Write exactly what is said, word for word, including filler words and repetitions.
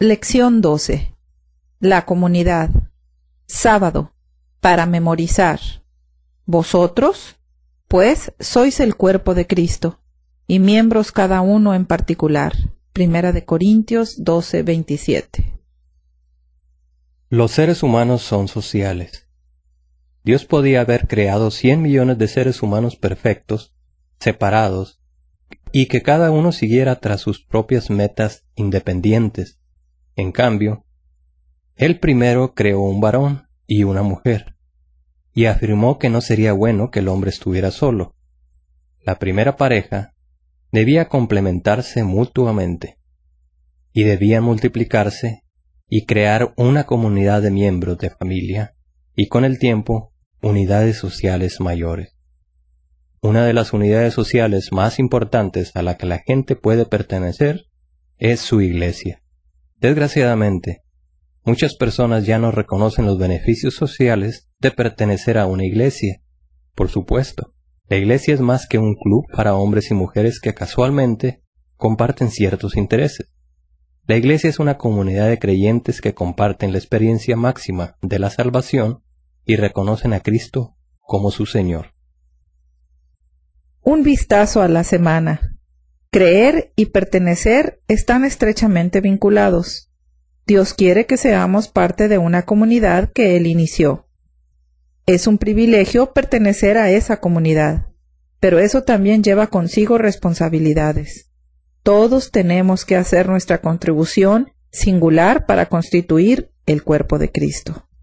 Lección doce. La comunidad. Sábado. Para memorizar. Vosotros, pues, sois el cuerpo de Cristo, y miembros cada uno en particular. Primera de Corintios doce, veintisiete. Los seres humanos son sociales. Dios podía haber creado cien millones de seres humanos perfectos, separados, y que cada uno siguiera tras sus propias metas independientes. En cambio, Él primero creó un varón y una mujer, y afirmó que no sería bueno que el hombre estuviera solo. La primera pareja debía complementarse mutuamente, y debían multiplicarse y crear una comunidad de miembros de familia, y con el tiempo, unidades sociales mayores. Una de las unidades sociales más importantes a la que la gente puede pertenecer es su iglesia. Desgraciadamente, muchas personas ya no reconocen los beneficios sociales de pertenecer a una iglesia. Por supuesto, la iglesia es más que un club para hombres y mujeres que casualmente comparten ciertos intereses. La iglesia es una comunidad de creyentes que comparten la experiencia máxima de la salvación y reconocen a Cristo como su Señor. Un vistazo a la semana. Creer y pertenecer están estrechamente vinculados. Dios quiere que seamos parte de una comunidad que Él inició. Es un privilegio pertenecer a esa comunidad, pero eso también lleva consigo responsabilidades. Todos tenemos que hacer nuestra contribución singular para constituir el cuerpo de Cristo.